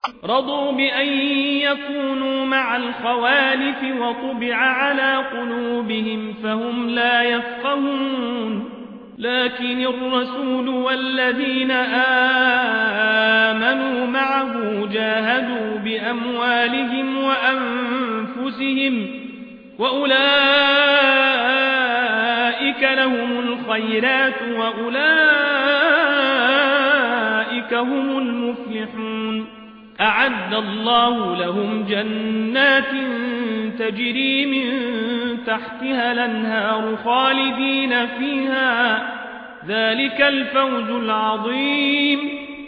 رضوا بأن يكونوا مع الخوالف وطبع على قلوبهم فهم لا يفقهون لكن الرسول والذين آمنوا معه جاهدوا بأموالهم وأنفسهم وأولئك لهم الخيرات وأولئك هم المفلحون أعد الله لهم جنات تجري من تحتها الأنهار خالدين فيها ذلك الفوز العظيم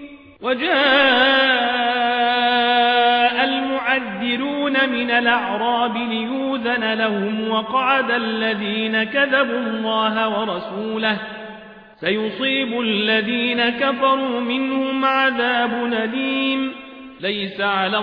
وجاء المعذرون من الأعراب ليؤذن لهم وقعد الذين كذبوا الله ورسوله سيصيب الذين كفروا منهم عذاب أليم ليس على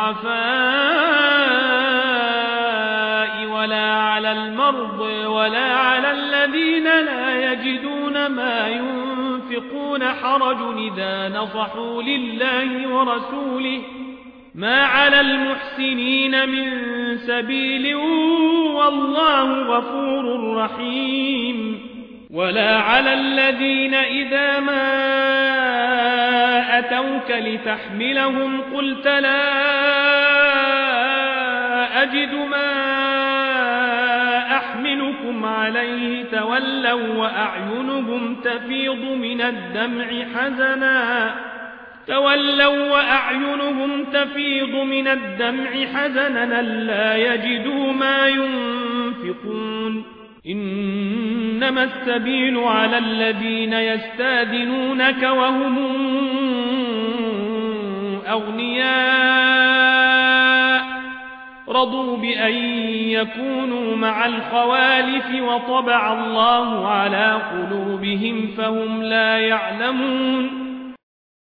الضعفاء ولا على المرضى ولا على الذين لا يجدون ما ينفقون حرج إذا نصحوا لله ورسوله ما على المحسنين من سبيل والله غفور رحيم ولا على الذين إذا ما أتوك لتحملهم قلت لا أجد ما أحملكم عليه تولوا وأعينهم تفيض من الدمع حزنا لا يجدوا ما ينفقون إنما السبيل على الذين يستاذنونك وهم أغنياء رضوا بأن يكونوا مع الخوالف وطبع الله على قلوبهم فهم لا يعلمون